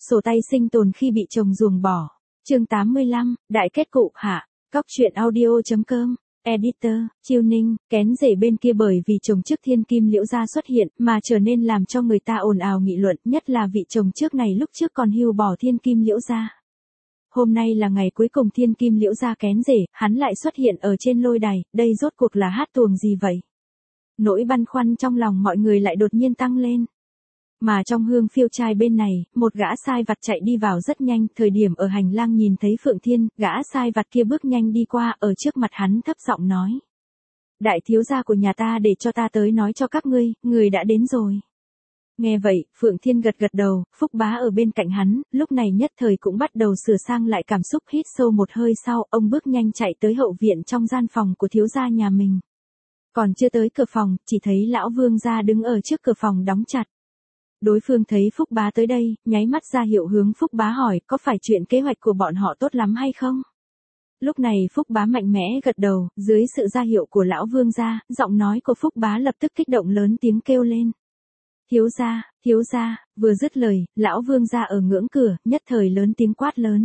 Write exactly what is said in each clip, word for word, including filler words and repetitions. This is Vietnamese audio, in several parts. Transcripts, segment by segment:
Sổ tay sinh tồn khi bị chồng ruồng bỏ. Chương tám mươi lăm, đại kết cục hạ. Cóc truyện audio chấm com. Editor, Chiêu Ninh, kén rể bên kia bởi vì chồng trước thiên kim liễu gia xuất hiện mà trở nên làm cho người ta ồn ào nghị luận, nhất là vị chồng trước này lúc trước còn hưu bỏ thiên kim liễu gia. Hôm nay là ngày cuối cùng thiên kim liễu gia kén rể, hắn lại xuất hiện ở trên lôi đài, đây rốt cuộc là hát tuồng gì vậy? Nỗi băn khoăn trong lòng mọi người lại đột nhiên tăng lên. Mà trong hương phiêu trai bên này, một gã sai vặt chạy đi vào rất nhanh, thời điểm ở hành lang nhìn thấy Phượng Thiên, gã sai vặt kia bước nhanh đi qua, ở trước mặt hắn thấp giọng nói. Đại thiếu gia của nhà ta để cho ta tới nói cho các ngươi, người đã đến rồi. Nghe vậy, Phượng Thiên gật gật đầu, Phúc Bá ở bên cạnh hắn, lúc này nhất thời cũng bắt đầu sửa sang lại cảm xúc, hít sâu một hơi sau, ông bước nhanh chạy tới hậu viện trong gian phòng của thiếu gia nhà mình. Còn chưa tới cửa phòng, chỉ thấy lão vương gia đứng ở trước cửa phòng đóng chặt. Đối phương thấy Phúc Bá tới đây, nháy mắt ra hiệu hướng Phúc Bá hỏi có phải chuyện kế hoạch của bọn họ tốt lắm hay không? Lúc này Phúc Bá mạnh mẽ gật đầu, dưới sự ra hiệu của lão vương gia, giọng nói của Phúc Bá lập tức kích động lớn tiếng kêu lên. Thiếu gia, thiếu gia, vừa dứt lời, lão vương gia ở ngưỡng cửa, nhất thời lớn tiếng quát lớn.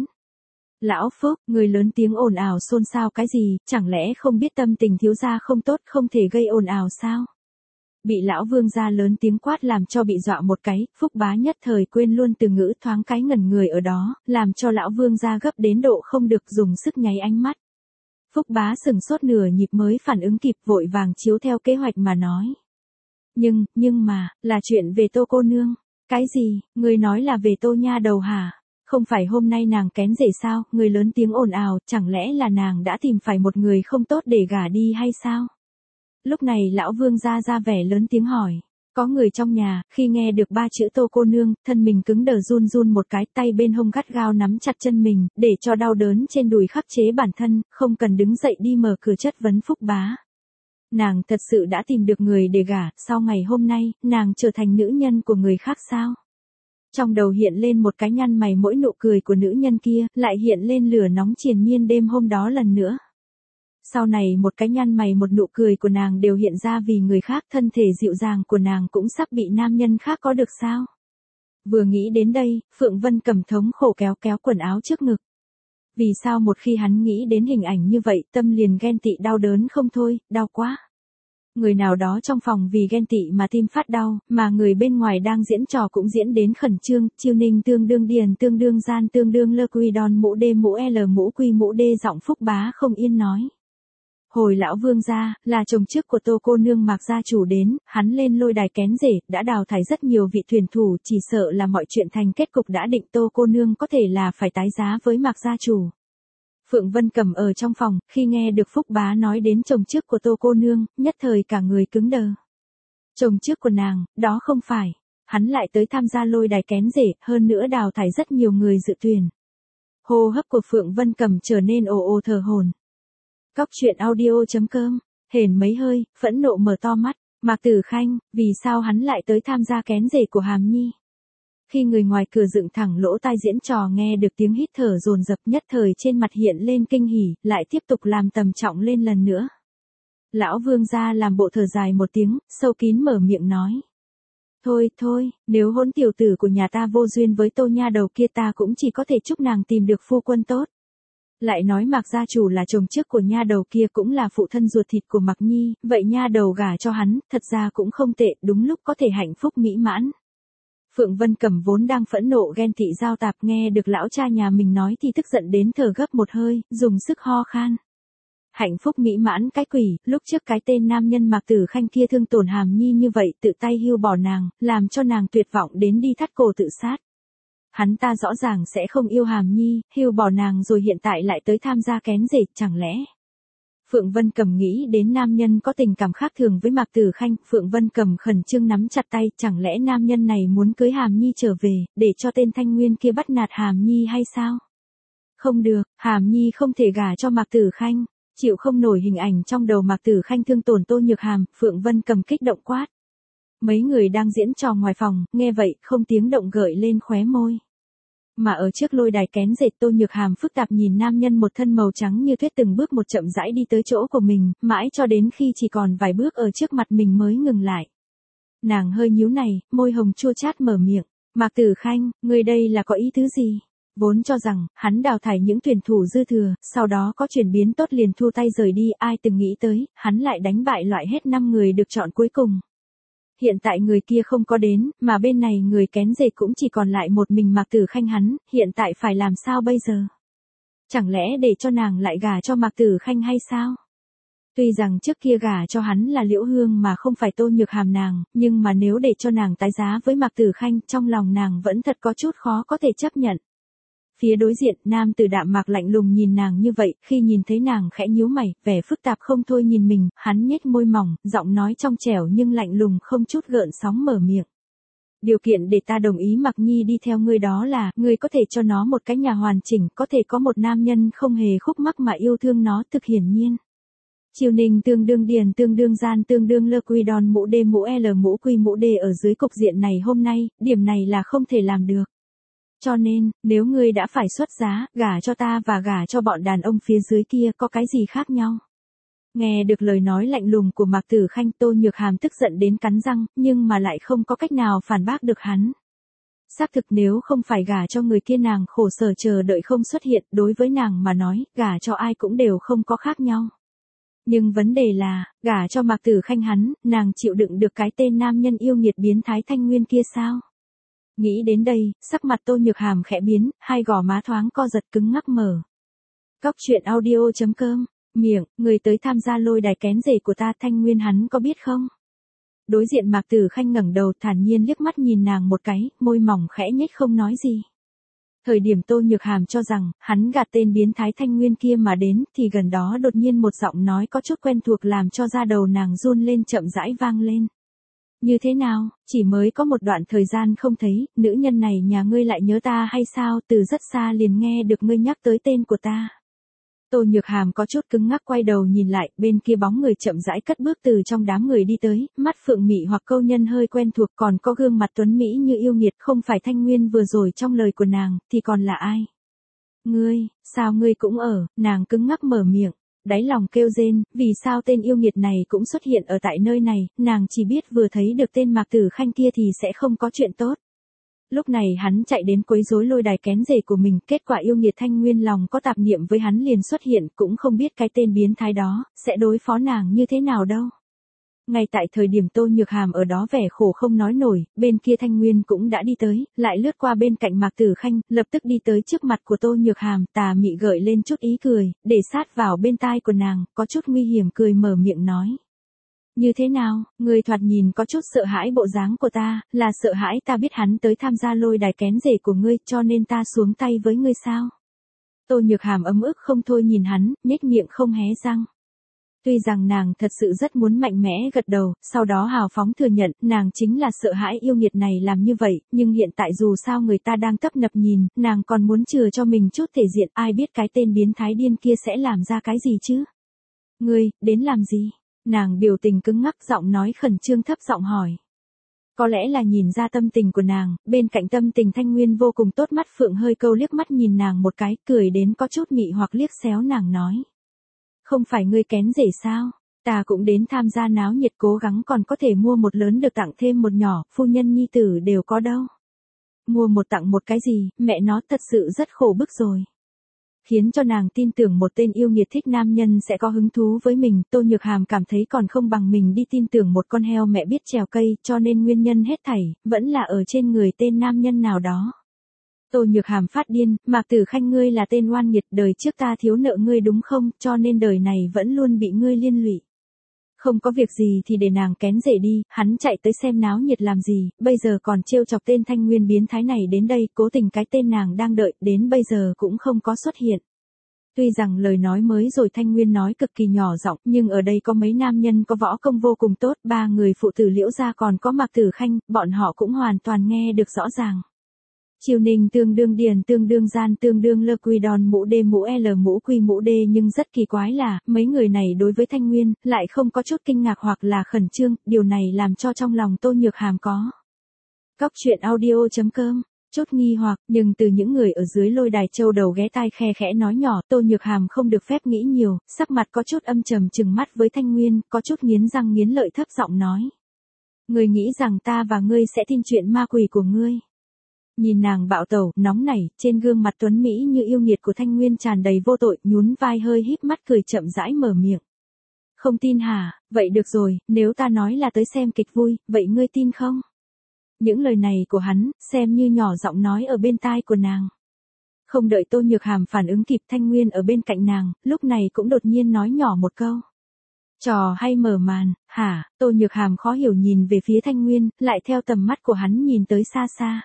Lão Phúc, người lớn tiếng ồn ào xôn xao cái gì, chẳng lẽ không biết tâm tình thiếu gia không tốt không thể gây ồn ào sao? Bị lão vương gia lớn tiếng quát làm cho bị dọa một cái, Phúc Bá nhất thời quên luôn từ ngữ thoáng cái ngẩn người ở đó, làm cho lão vương gia gấp đến độ không được dùng sức nháy ánh mắt. Phúc Bá sừng sốt nửa nhịp mới phản ứng kịp vội vàng chiếu theo kế hoạch mà nói. Nhưng, nhưng mà, là chuyện về Tô cô nương. Cái gì, người nói là về Tô nha đầu hả? Không phải hôm nay nàng kén rể sao, người lớn tiếng ồn ào, chẳng lẽ là nàng đã tìm phải một người không tốt để gả đi hay sao? Lúc này lão vương gia ra vẻ lớn tiếng hỏi. Có người trong nhà, khi nghe được ba chữ Tô cô nương, thân mình cứng đờ run run một cái, tay bên hông gắt gao nắm chặt chân mình, để cho đau đớn trên đùi khắc chế bản thân, không cần đứng dậy đi mở cửa chất vấn Phúc Bá. Nàng thật sự đã tìm được người để gả, sau ngày hôm nay, nàng trở thành nữ nhân của người khác sao? Trong đầu hiện lên một cái nhăn mày mỗi nụ cười của nữ nhân kia, lại hiện lên lửa nóng triền miên đêm hôm đó lần nữa. Sau này một cái nhăn mày một nụ cười của nàng đều hiện ra vì người khác, thân thể dịu dàng của nàng cũng sắp bị nam nhân khác có được sao? Vừa nghĩ đến đây, Phượng Vân cầm thống khổ kéo kéo quần áo trước ngực. Vì sao một khi hắn nghĩ đến hình ảnh như vậy, tâm liền ghen tị đau đớn không thôi, đau quá. Người nào đó trong phòng vì ghen tị mà tim phát đau, mà người bên ngoài đang diễn trò cũng diễn đến khẩn trương, Chiêu Ninh tương đương điền tương đương gian tương đương lơ quy đòn mũ đê mũ l mũ quy mũ đê giọng Phúc Bá không yên nói. Hồi lão vương gia, là chồng trước của Tô cô nương Mạc gia chủ đến, hắn lên lôi đài kén rể, đã đào thải rất nhiều vị thuyền thủ, chỉ sợ là mọi chuyện thành kết cục đã định, Tô cô nương có thể là phải tái giá với Mạc gia chủ. Phượng Vân cầm ở trong phòng, khi nghe được Phúc Bá nói đến chồng trước của Tô cô nương, nhất thời cả người cứng đờ. Chồng trước của nàng, đó không phải, hắn lại tới tham gia lôi đài kén rể, hơn nữa đào thải rất nhiều người dự tuyển. Hô hấp của Phượng Vân cầm trở nên ồ ồ thở hổn. Cóc truyện audio chấm com, hển mấy hơi, phẫn nộ mở to mắt, Mạc Tử Khanh, vì sao hắn lại tới tham gia kén rể của Hàm Nhi? Khi người ngoài cửa dựng thẳng lỗ tai diễn trò nghe được tiếng hít thở dồn dập nhất thời trên mặt hiện lên kinh hỉ, lại tiếp tục làm tầm trọng lên lần nữa. Lão vương gia làm bộ thở dài một tiếng, sâu kín mở miệng nói. Thôi, thôi, nếu hỗn tiểu tử của nhà ta vô duyên với Tô nha đầu kia ta cũng chỉ có thể chúc nàng tìm được phu quân tốt. Lại nói Mạc gia chủ là chồng trước của nha đầu kia cũng là phụ thân ruột thịt của Mạc Nhi, vậy nha đầu gả cho hắn, thật ra cũng không tệ, đúng lúc có thể hạnh phúc mỹ mãn. Phượng Vân cầm vốn đang phẫn nộ ghen tị giao tạp nghe được lão cha nhà mình nói thì tức giận đến thở gấp một hơi, dùng sức ho khan. Hạnh phúc mỹ mãn cái quỷ, lúc trước cái tên nam nhân Mạc Tử Khanh kia thương tổn Hàm Nhi như vậy tự tay hưu bỏ nàng, làm cho nàng tuyệt vọng đến đi thắt cổ tự sát. Hắn ta rõ ràng sẽ không yêu Hàm Nhi, hưu bỏ nàng rồi hiện tại lại tới tham gia kén rể, chẳng lẽ? Phượng Vân cầm nghĩ đến nam nhân có tình cảm khác thường với Mạc Tử Khanh, Phượng Vân cầm khẩn trương nắm chặt tay, chẳng lẽ nam nhân này muốn cưới Hàm Nhi trở về, để cho tên Thanh Nguyên kia bắt nạt Hàm Nhi hay sao? Không được, Hàm Nhi không thể gả cho Mạc Tử Khanh, chịu không nổi hình ảnh trong đầu Mạc Tử Khanh thương tổn Tô Nhược Hàm, Phượng Vân cầm kích động quát. Mấy người đang diễn trò ngoài phòng, nghe vậy, không tiếng động gợi lên khóe môi. Mà ở trước lôi đài kén dệt Tô Nhược Hàm phức tạp nhìn nam nhân một thân màu trắng như tuyết từng bước một chậm rãi đi tới chỗ của mình, mãi cho đến khi chỉ còn vài bước ở trước mặt mình mới ngừng lại. Nàng hơi nhíu này, môi hồng chua chát mở miệng, Mạc Tử Khanh, ngươi đây là có ý tứ gì? Vốn cho rằng, hắn đào thải những tuyển thủ dư thừa, sau đó có chuyển biến tốt liền thu tay rời đi, ai từng nghĩ tới, hắn lại đánh bại loại hết năm người được chọn cuối cùng. Hiện tại người kia không có đến, mà bên này người kén rể cũng chỉ còn lại một mình Mạc Tử Khanh hắn, hiện tại phải làm sao bây giờ? Chẳng lẽ để cho nàng lại gả cho Mạc Tử Khanh hay sao? Tuy rằng trước kia gả cho hắn là Liễu Hương mà không phải Tô Nhược Hàm nàng, nhưng mà nếu để cho nàng tái giá với Mạc Tử Khanh, trong lòng nàng vẫn thật có chút khó có thể chấp nhận. Phía đối diện, nam tử đạm mạc lạnh lùng nhìn nàng như vậy, khi nhìn thấy nàng khẽ nhíu mày, vẻ phức tạp không thôi nhìn mình, hắn nhếch môi mỏng, giọng nói trong trẻo nhưng lạnh lùng không chút gợn sóng mở miệng. Điều kiện để ta đồng ý Mạc Nhi đi theo ngươi đó là, ngươi có thể cho nó một cái nhà hoàn chỉnh, có thể có một nam nhân không hề khúc mắc mà yêu thương nó, thực hiển nhiên. Triều Ninh tương đương điền tương đương gian tương đương lơ quy đòn mũ đê mũ L mũ quy mũ đê ở dưới cục diện này hôm nay, điểm này là không thể làm được. Cho nên, nếu ngươi đã phải xuất giá, gả cho ta và gả cho bọn đàn ông phía dưới kia có cái gì khác nhau? Nghe được lời nói lạnh lùng của Mạc Tử Khanh, Tô Nhược Hàm tức giận đến cắn răng, nhưng mà lại không có cách nào phản bác được hắn. Xác thực nếu không phải gả cho người kia nàng khổ sở chờ đợi không xuất hiện, đối với nàng mà nói, gả cho ai cũng đều không có khác nhau. Nhưng vấn đề là, gả cho Mạc Tử Khanh hắn, nàng chịu đựng được cái tên nam nhân yêu nghiệt biến thái Thanh Nguyên kia sao? Nghĩ đến đây, sắc mặt Tô Nhược Hàm khẽ biến, hai gò má thoáng co giật cứng ngắc mở. Cóc truyện audio chấm com, miệng, người tới tham gia lôi đài kén rể của ta Thanh Nguyên hắn có biết không? Đối diện Mạc Tử Khanh ngẩng đầu thản nhiên liếc mắt nhìn nàng một cái, môi mỏng khẽ nhếch không nói gì. Thời điểm Tô Nhược Hàm cho rằng, hắn gạt tên biến thái Thanh Nguyên kia mà đến, thì gần đó đột nhiên một giọng nói có chút quen thuộc làm cho da đầu nàng run lên chậm rãi vang lên. Như thế nào, chỉ mới có một đoạn thời gian không thấy, nữ nhân này nhà ngươi lại nhớ ta hay sao, từ rất xa liền nghe được ngươi nhắc tới tên của ta. Tô Nhược Hàm có chút cứng ngắc quay đầu nhìn lại, bên kia bóng người chậm rãi cất bước từ trong đám người đi tới, mắt phượng mị hoặc câu nhân hơi quen thuộc còn có gương mặt tuấn mỹ như yêu nghiệt không phải Thanh Nguyên vừa rồi trong lời của nàng, thì còn là ai? Ngươi, sao ngươi cũng ở, nàng cứng ngắc mở miệng. Đáy lòng kêu rên, vì sao tên yêu nghiệt này cũng xuất hiện ở tại nơi này, nàng chỉ biết vừa thấy được tên Mạc Tử Khanh kia thì sẽ không có chuyện tốt. Lúc này hắn chạy đến quấy rối lôi đài kén rể của mình, kết quả yêu nghiệt Thanh Nguyên lòng có tạp niệm với hắn liền xuất hiện, cũng không biết cái tên biến thái đó, sẽ đối phó nàng như thế nào đâu. Ngay tại thời điểm Tô Nhược Hàm ở đó vẻ khổ không nói nổi, bên kia Thanh Nguyên cũng đã đi tới, lại lướt qua bên cạnh Mạc Tử Khanh, lập tức đi tới trước mặt của Tô Nhược Hàm, tà mị gợi lên chút ý cười, để sát vào bên tai của nàng, có chút nguy hiểm cười mở miệng nói. Như thế nào, người thoạt nhìn có chút sợ hãi bộ dáng của ta, là sợ hãi ta biết hắn tới tham gia lôi đài kén rể của ngươi, cho nên ta xuống tay với ngươi sao? Tô Nhược Hàm ấm ức không thôi nhìn hắn, nhếch miệng không hé răng. Tuy rằng nàng thật sự rất muốn mạnh mẽ gật đầu, sau đó hào phóng thừa nhận, nàng chính là sợ hãi yêu nghiệt này làm như vậy, nhưng hiện tại dù sao người ta đang tấp nập nhìn, nàng còn muốn chừa cho mình chút thể diện, ai biết cái tên biến thái điên kia sẽ làm ra cái gì chứ? Ngươi, đến làm gì? Nàng biểu tình cứng ngắc giọng nói khẩn trương thấp giọng hỏi. Có lẽ là nhìn ra tâm tình của nàng, bên cạnh tâm tình Thanh Nguyên vô cùng tốt mắt phượng hơi câu liếc mắt nhìn nàng một cái, cười đến có chút mị hoặc liếc xéo nàng nói. Không phải ngươi kén rể sao, ta cũng đến tham gia náo nhiệt cố gắng còn có thể mua một lớn được tặng thêm một nhỏ, phu nhân nhi tử đều có đâu. Mua một tặng một cái gì, mẹ nó thật sự rất khổ bức rồi. Khiến cho nàng tin tưởng một tên yêu nghiệt thích nam nhân sẽ có hứng thú với mình, Tô Nhược Hàm cảm thấy còn không bằng mình đi tin tưởng một con heo mẹ biết trèo cây, cho nên nguyên nhân hết thảy, vẫn là ở trên người tên nam nhân nào đó. Tô Nhược Hàm phát điên, Mạc Tử Khanh ngươi là tên oan nghiệt, đời trước ta thiếu nợ ngươi đúng không, cho nên đời này vẫn luôn bị ngươi liên lụy. Không có việc gì thì để nàng kén rể đi, hắn chạy tới xem náo nhiệt làm gì, bây giờ còn trêu chọc tên Thanh Nguyên biến thái này đến đây, cố tình cái tên nàng đang đợi, đến bây giờ cũng không có xuất hiện. Tuy rằng lời nói mới rồi Thanh Nguyên nói cực kỳ nhỏ giọng, nhưng ở đây có mấy nam nhân có võ công vô cùng tốt, ba người phụ tử Liễu gia còn có Mạc Tử Khanh, bọn họ cũng hoàn toàn nghe được rõ ràng. Triều Ninh tương đương điền tương đương gian tương đương lơ quy đòn mũ đê mũ L mũ quy mũ đê, nhưng rất kỳ quái là, mấy người này đối với Thanh Nguyên, lại không có chút kinh ngạc hoặc là khẩn trương, điều này làm cho trong lòng Tô Nhược Hàm có. Cóc truyện audio chấm com, chút nghi hoặc, nhưng từ những người ở dưới lôi đài châu đầu ghé tai khe khẽ nói nhỏ, Tô Nhược Hàm không được phép nghĩ nhiều, sắc mặt có chút âm trầm trừng mắt với Thanh Nguyên, có chút nghiến răng nghiến lợi thấp giọng nói. Ngươi nghĩ rằng ta và ngươi sẽ tin chuyện ma quỷ của ngươi. Nhìn nàng bạo tẩu, nóng nảy, trên gương mặt tuấn Mỹ như yêu nghiệt của Thanh Nguyên tràn đầy vô tội, nhún vai hơi híp mắt cười chậm rãi mở miệng. Không tin hả, vậy được rồi, nếu ta nói là tới xem kịch vui, vậy ngươi tin không? Những lời này của hắn, xem như nhỏ giọng nói ở bên tai của nàng. Không đợi Tô Nhược Hàm phản ứng kịp, Thanh Nguyên ở bên cạnh nàng, lúc này cũng đột nhiên nói nhỏ một câu. Trò hay mở màn, hả? Tô Nhược Hàm khó hiểu nhìn về phía Thanh Nguyên, lại theo tầm mắt của hắn nhìn tới xa xa.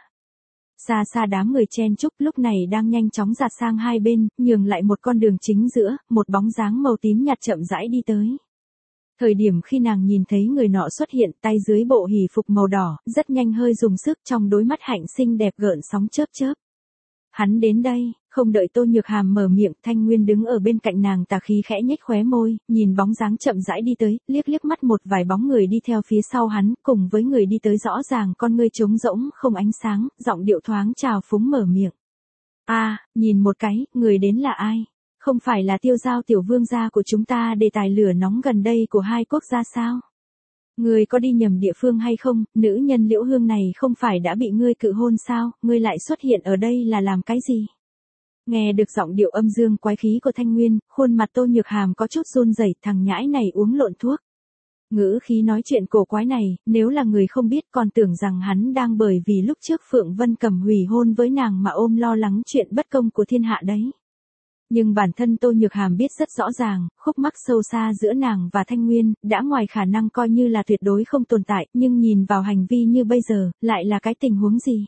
Xa xa đám người chen chúc lúc này đang nhanh chóng dạt sang hai bên, nhường lại một con đường chính giữa, một bóng dáng màu tím nhạt chậm rãi đi tới. Thời điểm khi nàng nhìn thấy người nọ xuất hiện, tay dưới bộ hỉ phục màu đỏ, rất nhanh hơi dùng sức, trong đôi mắt hạnh xinh đẹp gợn sóng chớp chớp. Hắn đến đây, không đợi Tô Nhược Hàm mở miệng, Thanh Nguyên đứng ở bên cạnh nàng tà khí khẽ nhếch khóe môi, nhìn bóng dáng chậm rãi đi tới, liếc liếc mắt một vài bóng người đi theo phía sau hắn, cùng với người đi tới rõ ràng con ngươi trống rỗng, không ánh sáng, giọng điệu thoáng trào phúng mở miệng. A, à, nhìn một cái, người đến là ai? Không phải là Tiêu Giao tiểu vương gia của chúng ta đề tài lửa nóng gần đây của hai quốc gia sao? Ngươi có đi nhầm địa phương hay không, nữ nhân Liễu Hương này không phải đã bị ngươi cự hôn sao, ngươi lại xuất hiện ở đây là làm cái gì? Nghe được giọng điệu âm dương quái khí của Thanh Nguyên, khuôn mặt Tô Nhược Hàm có chút run rẩy, thằng nhãi này uống lộn thuốc. Ngữ khí nói chuyện cổ quái này, nếu là người không biết còn tưởng rằng hắn đang bởi vì lúc trước Phượng Vân Cầm hủy hôn với nàng mà ôm lo lắng chuyện bất công của thiên hạ đấy. Nhưng bản thân Tô Nhược Hàm biết rất rõ ràng, khúc mắc sâu xa giữa nàng và Thanh Nguyên, đã ngoài khả năng coi như là tuyệt đối không tồn tại, nhưng nhìn vào hành vi như bây giờ, lại là cái tình huống gì?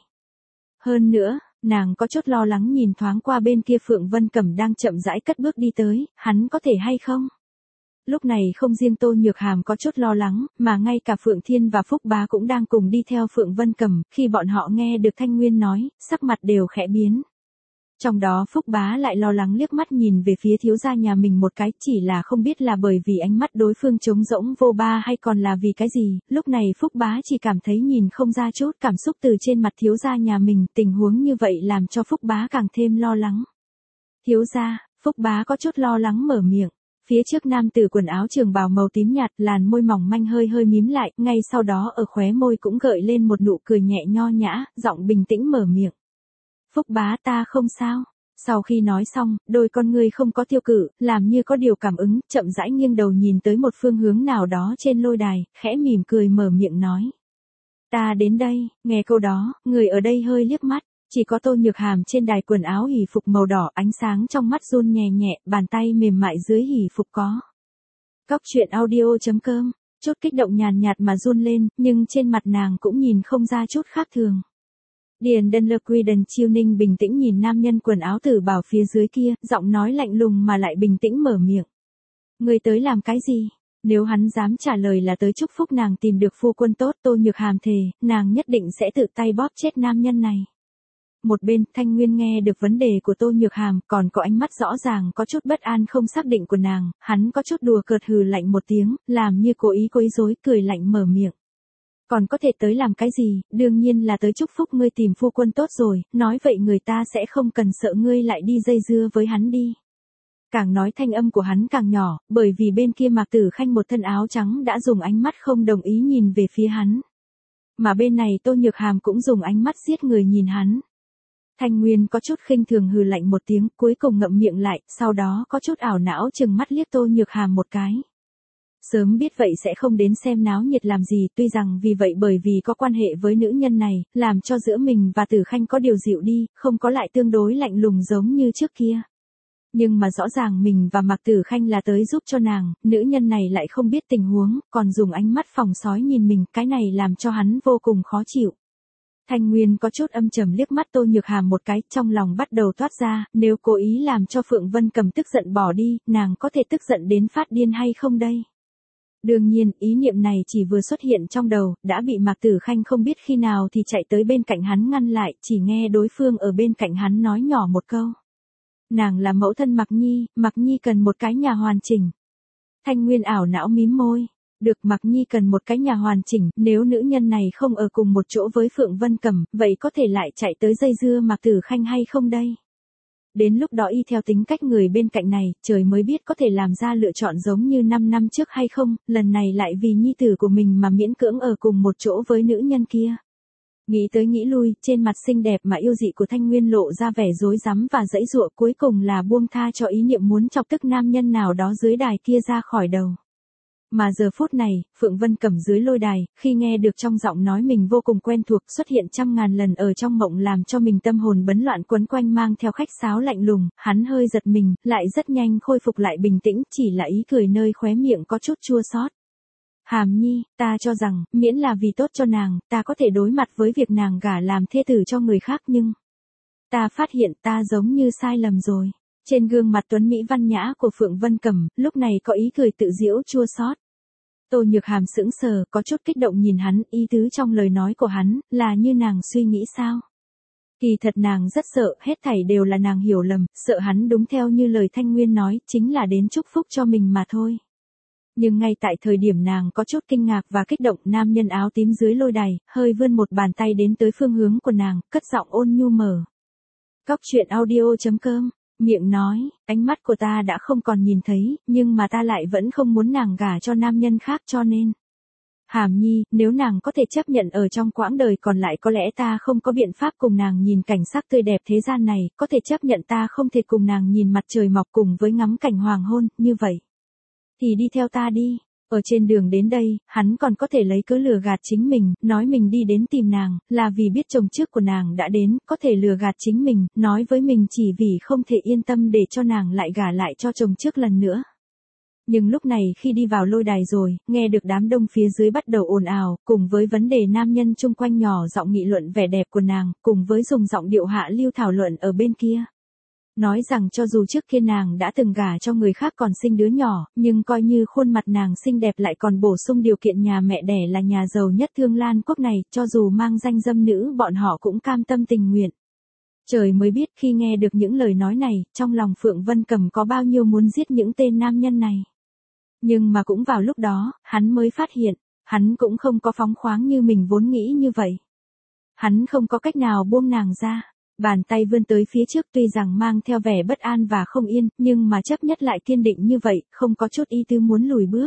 Hơn nữa, nàng có chút lo lắng nhìn thoáng qua bên kia Phượng Vân Cẩm đang chậm rãi cất bước đi tới, hắn có thể hay không? Lúc này không riêng Tô Nhược Hàm có chút lo lắng, mà ngay cả Phượng Thiên và Phúc Bá cũng đang cùng đi theo Phượng Vân Cẩm, khi bọn họ nghe được Thanh Nguyên nói, sắc mặt đều khẽ biến. Trong đó Phúc Bá lại lo lắng liếc mắt nhìn về phía thiếu gia nhà mình một cái, chỉ là không biết là bởi vì ánh mắt đối phương trống rỗng vô ba hay còn là vì cái gì, lúc này Phúc Bá chỉ cảm thấy nhìn không ra chút cảm xúc từ trên mặt thiếu gia nhà mình, tình huống như vậy làm cho Phúc Bá càng thêm lo lắng. Thiếu gia, Phúc Bá có chút lo lắng mở miệng. Phía trước nam tử quần áo trường bào màu tím nhạt, làn môi mỏng manh hơi hơi mím lại, ngay sau đó ở khóe môi cũng gợi lên một nụ cười nhẹ nho nhã, giọng bình tĩnh mở miệng. Phúc Bá ta không sao. Sau khi nói xong, đôi con ngươi không có tiêu cự, làm như có điều cảm ứng, chậm rãi nghiêng đầu nhìn tới một phương hướng nào đó trên lôi đài, khẽ mỉm cười mở miệng nói. Ta đến đây, nghe câu đó, người ở đây hơi liếc mắt, chỉ có Tô Nhược Hàm trên đài quần áo hỉ phục màu đỏ, ánh sáng trong mắt run nhẹ nhẹ, bàn tay mềm mại dưới hỉ phục có. Cóc truyện audio chấm com, chút kích động nhàn nhạt mà run lên, nhưng trên mặt nàng cũng nhìn không ra chút khác thường. Điền Đơn Lơ Quy Đần Chiêu Ninh bình tĩnh nhìn nam nhân quần áo tử bào phía dưới kia, giọng nói lạnh lùng mà lại bình tĩnh mở miệng. Người tới làm cái gì? Nếu hắn dám trả lời là tới chúc phúc nàng tìm được phu quân tốt, Tô Nhược Hàm thề, nàng nhất định sẽ tự tay bóp chết nam nhân này. Một bên, Thanh Nguyên nghe được vấn đề của Tô Nhược Hàm, còn có ánh mắt rõ ràng có chút bất an không xác định của nàng, hắn có chút đùa cợt hừ lạnh một tiếng, làm như cố ý quấy rối, cười lạnh mở miệng. Còn có thể tới làm cái gì, đương nhiên là tới chúc phúc ngươi tìm phu quân tốt rồi, nói vậy người ta sẽ không cần sợ ngươi lại đi dây dưa với hắn đi. Càng nói thanh âm của hắn càng nhỏ, bởi vì bên kia Mạc Tử Khanh một thân áo trắng đã dùng ánh mắt không đồng ý nhìn về phía hắn. Mà bên này Tô Nhược Hàm cũng dùng ánh mắt giết người nhìn hắn. Thanh Nguyên có chút khinh thường hừ lạnh một tiếng, cuối cùng ngậm miệng lại, sau đó có chút ảo não chừng mắt liếc Tô Nhược Hàm một cái. Sớm biết vậy sẽ không đến xem náo nhiệt làm gì, tuy rằng vì vậy bởi vì có quan hệ với nữ nhân này, làm cho giữa mình và Tử Khanh có điều dịu đi, không có lại tương đối lạnh lùng giống như trước kia. Nhưng mà rõ ràng mình và Mạc Tử Khanh là tới giúp cho nàng, nữ nhân này lại không biết tình huống, còn dùng ánh mắt phòng sói nhìn mình, cái này làm cho hắn vô cùng khó chịu. Thanh Nguyên có chút âm trầm liếc mắt Tô Nhược Hàm một cái, trong lòng bắt đầu toát ra, nếu cố ý làm cho Phượng Vân Cầm tức giận bỏ đi, nàng có thể tức giận đến phát điên hay không đây? Đương nhiên, ý niệm này chỉ vừa xuất hiện trong đầu, đã bị Mạc Tử Khanh không biết khi nào thì chạy tới bên cạnh hắn ngăn lại, chỉ nghe đối phương ở bên cạnh hắn nói nhỏ một câu. Nàng là mẫu thân Mạc Nhi, Mạc Nhi cần một cái nhà hoàn chỉnh. Thanh Nguyên ảo não mím môi. Được, Mạc Nhi cần một cái nhà hoàn chỉnh, nếu nữ nhân này không ở cùng một chỗ với Phượng Vân Cẩm, vậy có thể lại chạy tới dây dưa Mạc Tử Khanh hay không đây? Đến lúc đó y theo tính cách người bên cạnh này, trời mới biết có thể làm ra lựa chọn giống như năm năm trước hay không, lần này lại vì nhi tử của mình mà miễn cưỡng ở cùng một chỗ với nữ nhân kia. Nghĩ tới nghĩ lui, trên mặt xinh đẹp mà yêu dị của Thanh Nguyên lộ ra vẻ rối rắm và giãy giụa, cuối cùng là buông tha cho ý niệm muốn chọc tức nam nhân nào đó dưới đài kia ra khỏi đầu. Mà giờ phút này, Phượng Vân Cẩm dưới lôi đài, khi nghe được trong giọng nói mình vô cùng quen thuộc xuất hiện trăm ngàn lần ở trong mộng làm cho mình tâm hồn bấn loạn quấn quanh mang theo khách sáo lạnh lùng, hắn hơi giật mình, lại rất nhanh khôi phục lại bình tĩnh, chỉ là ý cười nơi khóe miệng có chút chua xót. Hàm Nhi, ta cho rằng, miễn là vì tốt cho nàng, ta có thể đối mặt với việc nàng gả làm thê tử cho người khác nhưng... Ta phát hiện ta giống như sai lầm rồi. Trên gương mặt tuấn mỹ văn nhã của Phượng Vân Cẩm, lúc này có ý cười tự giễu chua xót. Tô Nhược Hàm sững sờ, có chút kích động nhìn hắn, ý tứ trong lời nói của hắn, là như nàng suy nghĩ sao? Kỳ thật nàng rất sợ, hết thảy đều là nàng hiểu lầm, sợ hắn đúng theo như lời Thanh Nguyên nói, chính là đến chúc phúc cho mình mà thôi. Nhưng ngay tại thời điểm nàng có chút kinh ngạc và kích động, nam nhân áo tím dưới lôi đài, hơi vươn một bàn tay đến tới phương hướng của nàng, cất giọng ôn nhu mở. Cóc truyện audio chấm com, miệng nói, ánh mắt của ta đã không còn nhìn thấy, nhưng mà ta lại vẫn không muốn nàng gả cho nam nhân khác cho nên. Hàm Nhi, nếu nàng có thể chấp nhận ở trong quãng đời còn lại có lẽ ta không có biện pháp cùng nàng nhìn cảnh sắc tươi đẹp thế gian này, có thể chấp nhận ta không thể cùng nàng nhìn mặt trời mọc cùng với ngắm cảnh hoàng hôn, như vậy. Thì đi theo ta đi. Ở trên đường đến đây, hắn còn có thể lấy cớ lừa gạt chính mình, nói mình đi đến tìm nàng, là vì biết chồng trước của nàng đã đến, có thể lừa gạt chính mình, nói với mình chỉ vì không thể yên tâm để cho nàng lại gả lại cho chồng trước lần nữa. Nhưng lúc này khi đi vào lôi đài rồi, nghe được đám đông phía dưới bắt đầu ồn ào, cùng với vấn đề nam nhân chung quanh nhỏ giọng nghị luận vẻ đẹp của nàng, cùng với dùng giọng điệu hạ lưu thảo luận ở bên kia. Nói rằng cho dù trước kia nàng đã từng gả cho người khác còn sinh đứa nhỏ, nhưng coi như khuôn mặt nàng xinh đẹp lại còn bổ sung điều kiện nhà mẹ đẻ là nhà giàu nhất Thương Lan quốc này, cho dù mang danh dâm nữ bọn họ cũng cam tâm tình nguyện. Trời mới biết khi nghe được những lời nói này, trong lòng Phượng Vân Cẩm có bao nhiêu muốn giết những tên nam nhân này. Nhưng mà cũng vào lúc đó, hắn mới phát hiện, hắn cũng không có phóng khoáng như mình vốn nghĩ như vậy. Hắn không có cách nào buông nàng ra. Bàn tay vươn tới phía trước tuy rằng mang theo vẻ bất an và không yên, nhưng mà chấp nhất lại kiên định như vậy, không có chút ý tứ muốn lùi bước.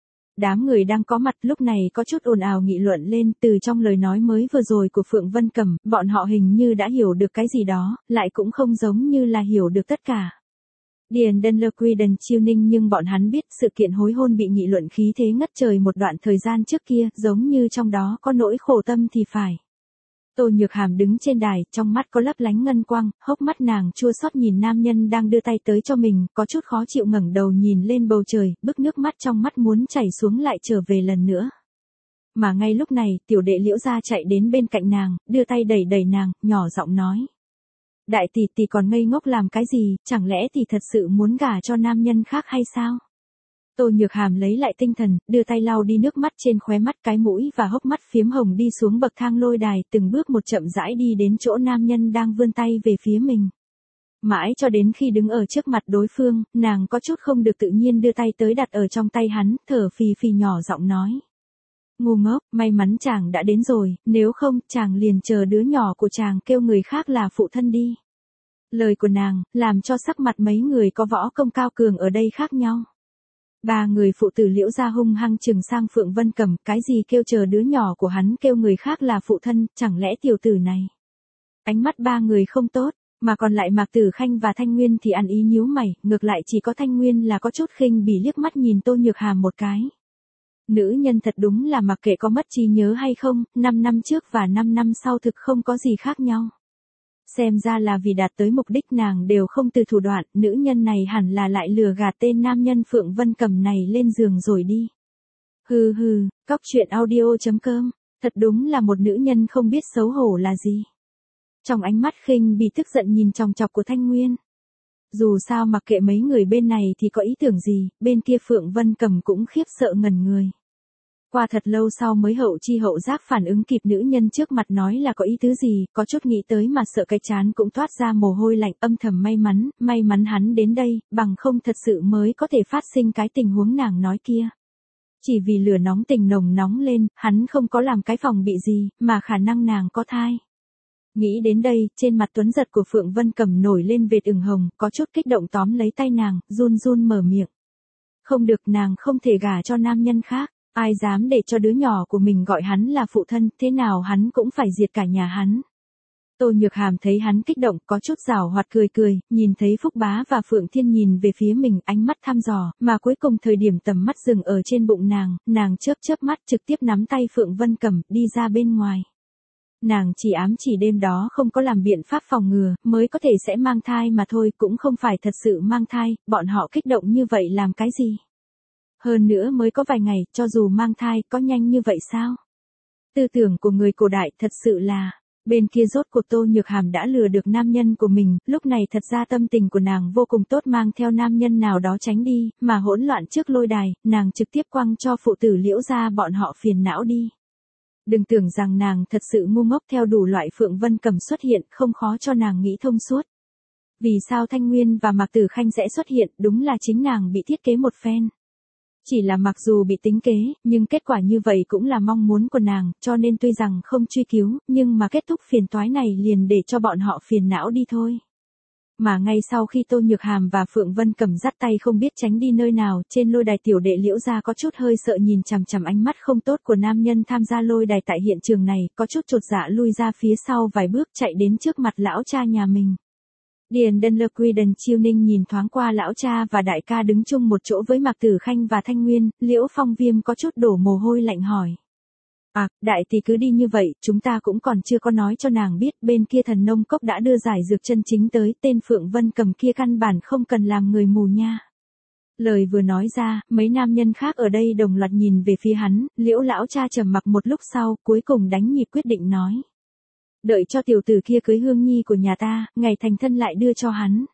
Đám người đang có mặt lúc này có chút ồn ào nghị luận lên, từ trong lời nói mới vừa rồi của Phượng Vân Cẩm, bọn họ hình như đã hiểu được cái gì đó, lại cũng không giống như là hiểu được tất cả. Điền Đơn Lơ Quy Đần Chiêu Ninh nhưng bọn hắn biết sự kiện hối hôn bị nghị luận khí thế ngất trời một đoạn thời gian trước kia, giống như trong đó có nỗi khổ tâm thì phải. Tô Nhược Hàm đứng trên đài, trong mắt có lấp lánh ngân quang, hốc mắt nàng chua xót nhìn nam nhân đang đưa tay tới cho mình, có chút khó chịu ngẩng đầu nhìn lên bầu trời, bức nước mắt trong mắt muốn chảy xuống lại trở về lần nữa. Mà ngay lúc này, tiểu đệ Liễu Gia chạy đến bên cạnh nàng, đưa tay đẩy đẩy nàng, nhỏ giọng nói. Đại tỷ tỷ còn ngây ngốc làm cái gì, chẳng lẽ tỷ thật sự muốn gả cho nam nhân khác hay sao? Tô Nhược Hàm lấy lại tinh thần, đưa tay lau đi nước mắt trên khóe mắt, cái mũi và hốc mắt phiếm hồng đi xuống bậc thang lôi đài, từng bước một chậm rãi đi đến chỗ nam nhân đang vươn tay về phía mình. Mãi cho đến khi đứng ở trước mặt đối phương, nàng có chút không được tự nhiên đưa tay tới đặt ở trong tay hắn, thở phì phì nhỏ giọng nói. Ngu ngốc, may mắn chàng đã đến rồi, nếu không, chàng liền chờ đứa nhỏ của chàng kêu người khác là phụ thân đi. Lời của nàng, làm cho sắc mặt mấy người có võ công cao cường ở đây khác nhau. Ba người phụ tử Liễu Gia hung hăng trừng sang Phượng Vân Cẩm, cái gì kêu chờ đứa nhỏ của hắn kêu người khác là phụ thân, chẳng lẽ tiểu tử này. Ánh mắt ba người không tốt, mà còn lại Mạc Tử Khanh và Thanh Nguyên thì ăn ý nhíu mày, ngược lại chỉ có Thanh Nguyên là có chút khinh bỉ liếc mắt nhìn Tô Nhược Hàm một cái. Nữ nhân thật đúng là mặc kệ có mất trí nhớ hay không, năm năm trước và năm năm sau thực không có gì khác nhau. Xem ra là vì đạt tới mục đích nàng đều không từ thủ đoạn, nữ nhân này hẳn là lại lừa gạt tên nam nhân Phượng Vân Cẩm này lên giường rồi đi. Hừ hừ, cóc truyện audio chấm com, thật đúng là một nữ nhân không biết xấu hổ là gì. Trong ánh mắt khinh bị tức giận nhìn chòng chọc của Thanh Nguyên. Dù sao mặc kệ mấy người bên này thì có ý tưởng gì, bên kia Phượng Vân Cẩm cũng khiếp sợ ngẩn người. Qua thật lâu sau mới hậu chi hậu giác phản ứng kịp nữ nhân trước mặt nói là có ý tứ gì, có chút nghĩ tới mà sợ cái chán cũng thoát ra mồ hôi lạnh, âm thầm may mắn, may mắn hắn đến đây, bằng không thật sự mới có thể phát sinh cái tình huống nàng nói kia. Chỉ vì lửa nóng tình nồng nóng lên, hắn không có làm cái phòng bị gì, mà khả năng nàng có thai. Nghĩ đến đây, trên mặt tuấn giật của Phượng Vân Cẩm nổi lên vệt ửng hồng, có chút kích động tóm lấy tay nàng, run run mở miệng. Không được, nàng không thể gả cho nam nhân khác. Ai dám để cho đứa nhỏ của mình gọi hắn là phụ thân, thế nào hắn cũng phải diệt cả nhà hắn. Tô Nhược Hàm thấy hắn kích động, có chút giảo hoạt cười cười, nhìn thấy Phúc Bá và Phượng Thiên nhìn về phía mình, ánh mắt thăm dò, mà cuối cùng thời điểm tầm mắt dừng ở trên bụng nàng, nàng chớp chớp mắt trực tiếp nắm tay Phượng Vân Cầm, đi ra bên ngoài. Nàng chỉ ám chỉ đêm đó không có làm biện pháp phòng ngừa, mới có thể sẽ mang thai mà thôi, cũng không phải thật sự mang thai, bọn họ kích động như vậy làm cái gì? Hơn nữa mới có vài ngày, cho dù mang thai, có nhanh như vậy sao? Tư tưởng của người cổ đại thật sự là, bên kia rốt cuộc Tô Nhược Hàm đã lừa được nam nhân của mình, lúc này thật ra tâm tình của nàng vô cùng tốt, mang theo nam nhân nào đó tránh đi, mà hỗn loạn trước lôi đài, nàng trực tiếp quăng cho phụ tử Liễu gia bọn họ phiền não đi. Đừng tưởng rằng nàng thật sự ngu ngốc, theo đủ loại Phượng Vân Cầm xuất hiện, không khó cho nàng nghĩ thông suốt. Vì sao Thanh Nguyên và Mạc Tử Khanh sẽ xuất hiện, đúng là chính nàng bị thiết kế một phen. Chỉ là mặc dù bị tính kế, nhưng kết quả như vậy cũng là mong muốn của nàng, cho nên tuy rằng không truy cứu, nhưng mà kết thúc phiền toái này liền để cho bọn họ phiền não đi thôi. Mà ngay sau khi Tô Nhược Hàm và Phượng Vân Cầm dắt tay không biết tránh đi nơi nào, trên lôi đài tiểu đệ Liễu gia có chút hơi sợ nhìn chằm chằm ánh mắt không tốt của nam nhân tham gia lôi đài tại hiện trường này, có chút chột dạ lui ra phía sau vài bước chạy đến trước mặt lão cha nhà mình. Điền Đơn Lơ Quy Đần Chiêu Ninh nhìn thoáng qua lão cha và đại ca đứng chung một chỗ với Mạc Tử Khanh và Thanh Nguyên, Liễu Phong Viêm có chút đổ mồ hôi lạnh hỏi. À, đại tỷ cứ đi như vậy, chúng ta cũng còn chưa có nói cho nàng biết, bên kia Thần Nông Cốc đã đưa giải dược chân chính tới, tên Phượng Vân Cầm kia căn bản không cần làm người mù nha. Lời vừa nói ra, mấy nam nhân khác ở đây đồng loạt nhìn về phía hắn, Liễu lão cha trầm mặc một lúc sau, cuối cùng đánh nhịp quyết định nói. Đợi cho tiểu tử kia cưới Hương Nhi của nhà ta, ngày thành thân lại đưa cho hắn.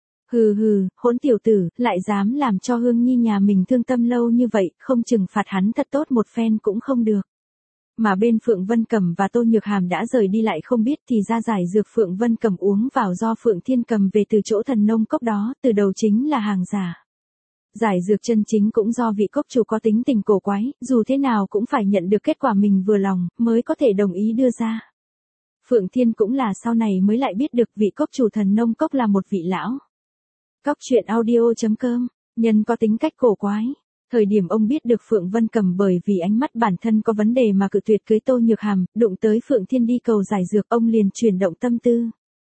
Hừ hừ, hỗn tiểu tử, lại dám làm cho Hương Nhi nhà mình thương tâm lâu như vậy, không trừng phạt hắn thật tốt một phen cũng không được. Mà bên Phượng Vân Cầm và Tô Nhược Hàm đã rời đi lại không biết thì ra giải dược Phượng Vân Cầm uống vào do Phượng Thiên cầm về từ chỗ Thần Nông Cốc đó, từ đầu chính là hàng giả. Giải dược chân chính cũng do vị cốc chủ có tính tình cổ quái, dù thế nào cũng phải nhận được kết quả mình vừa lòng, mới có thể đồng ý đưa ra. Phượng Thiên cũng là sau này mới lại biết được vị cốc chủ Thần Nông Cốc là một vị lão. Cốc truyện audio chấm com, nhân có tính cách cổ quái. Thời điểm ông biết được Phượng Vân Cầm bởi vì ánh mắt bản thân có vấn đề mà cự tuyệt cưới Tô Nhược Hàm, đụng tới Phượng Thiên đi cầu giải dược, ông liền chuyển động tâm tư.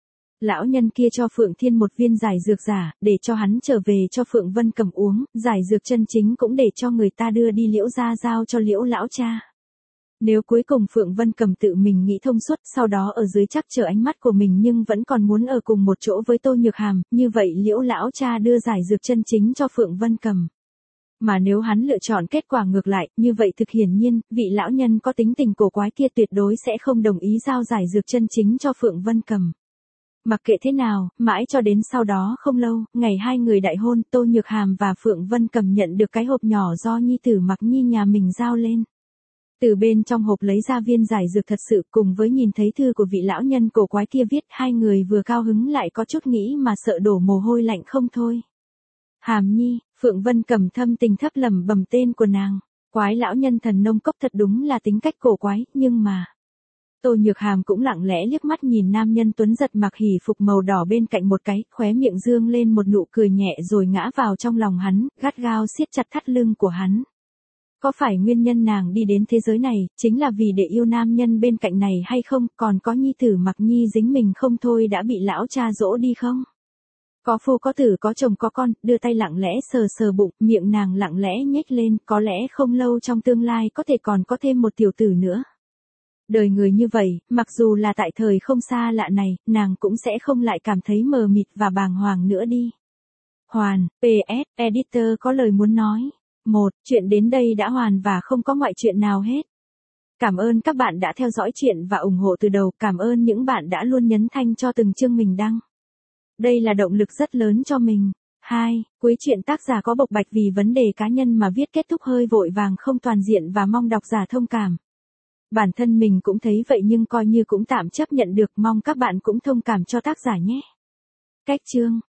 Lão nhân kia cho Phượng Thiên một viên giải dược giả, để cho hắn trở về cho Phượng Vân Cầm uống, giải dược chân chính cũng để cho người ta đưa đi Liễu gia giao cho Liễu lão cha. Nếu cuối cùng Phượng Vân Cầm tự mình nghĩ thông suốt, sau đó ở dưới chắc chờ ánh mắt của mình nhưng vẫn còn muốn ở cùng một chỗ với Tô Nhược Hàm, như vậy Liễu lão cha đưa giải dược chân chính cho Phượng Vân Cầm. Mà nếu hắn lựa chọn kết quả ngược lại, như vậy thực hiển nhiên, vị lão nhân có tính tình cổ quái kia tuyệt đối sẽ không đồng ý giao giải dược chân chính cho Phượng Vân Cầm. Mặc kệ thế nào, mãi cho đến sau đó không lâu, ngày hai người đại hôn, Tô Nhược Hàm và Phượng Vân Cầm nhận được cái hộp nhỏ do nhi tử Mặc Nhi nhà mình giao lên. Từ bên trong hộp lấy ra viên giải dược thật sự, cùng với nhìn thấy thư của vị lão nhân cổ quái kia viết, hai người vừa cao hứng lại có chút nghĩ mà sợ đổ mồ hôi lạnh không thôi. Hàm Nhi, Phượng Vân Cầm thâm tình thấp lẩm bẩm tên của nàng. Quái lão nhân Thần Nông Cốc thật đúng là tính cách cổ quái, nhưng mà... Tô Nhược Hàm cũng lặng lẽ liếc mắt nhìn nam nhân tuấn giật mặc hỉ phục màu đỏ bên cạnh một cái, khóe miệng dương lên một nụ cười nhẹ rồi ngã vào trong lòng hắn, gắt gao siết chặt thắt lưng của hắn. Có phải nguyên nhân nàng đi đến thế giới này, chính là vì để yêu nam nhân bên cạnh này hay không, còn có nhi tử Mặc Nhi dính mình không thôi đã bị lão cha dỗ đi không? Có phu có tử có chồng có con, đưa tay lặng lẽ sờ sờ bụng, miệng nàng lặng lẽ nhếch lên, có lẽ không lâu trong tương lai có thể còn có thêm một tiểu tử nữa. Đời người như vậy, mặc dù là tại thời không xa lạ này, nàng cũng sẽ không lại cảm thấy mờ mịt và bàng hoàng nữa đi. Hoàn, pê ét, Editor có lời muốn nói. một. Chuyện đến đây đã hoàn và không có ngoại chuyện nào hết. Cảm ơn các bạn đã theo dõi chuyện và ủng hộ từ đầu, cảm ơn những bạn đã luôn nhấn thanh cho từng chương mình đăng. Đây là động lực rất lớn cho mình. hai. Cuối truyện tác giả có bộc bạch vì vấn đề cá nhân mà viết kết thúc hơi vội vàng không toàn diện và mong độc giả thông cảm. Bản thân mình cũng thấy vậy nhưng coi như cũng tạm chấp nhận được, mong các bạn cũng thông cảm cho tác giả nhé. Cách chương